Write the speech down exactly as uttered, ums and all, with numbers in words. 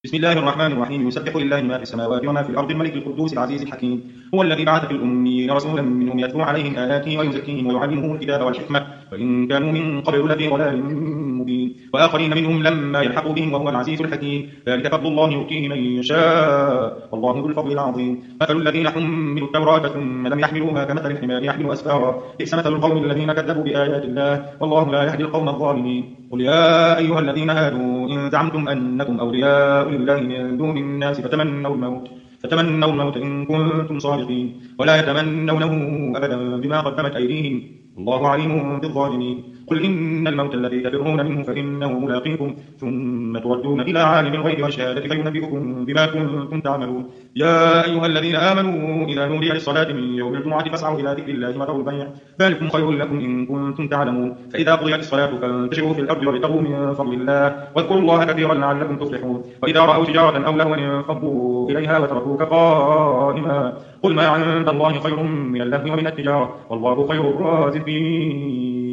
بسم الله الرحمن الرحيم يسبح لله ما في السماوات وما في الأرض الملك القدوس العزيز الحكيم هو الذي بعث في الأميين رسولا منهم يتلو عليهم آياته ويزكيهم ويعلمهم الكتاب والحكمة وإن كانوا من قبل لفي ضلال مبين وآخرين منهم لما يلحقوا بهم وهو العزيز الحكيم ذلك فضل الله يؤتيه من يشاء والله ذو الفضل العظيم مثل الذين حملوا التوراة ثم لم يحملوها كمثل الحمار يحمل أسفارا بئس مثل القوم الذين كذبوا بآيات الله والله لا يهدي القوم الظالمين قل يا أيها الذين هادوا إن زعمتم أنكم أولياء لله من دون الناس فتمنوا الموت فتمنوا الموت إن كنتم صادقين ولا يتمنونه أبدا بما قدمت أيديهم الله عليم بالظالمين قل إن الموت الذي تفرون منه فإنه ملاقيكم ثم تردون إلى عالم الغيب والشهادة فينبئكم بما كنتم تعملون يا أيها الذين آمنوا إذا نودي للصلاة من يوم الجمعة فاسعوا إلى ذكر الله وذروا البيع ذلكم خير لكم إن كنتم تعلمون فإذا قضيت الصلاة فانتشروا في الأرض وابتغوا من فضل الله واذكروا الله كثيرا لعلكم تفلحون وإذا رأوا تجارة أو لهوا انفضوا إليها وتركوك قائما قل ما عند الله خير من اللهو ومن التجارة والله خير الرازقين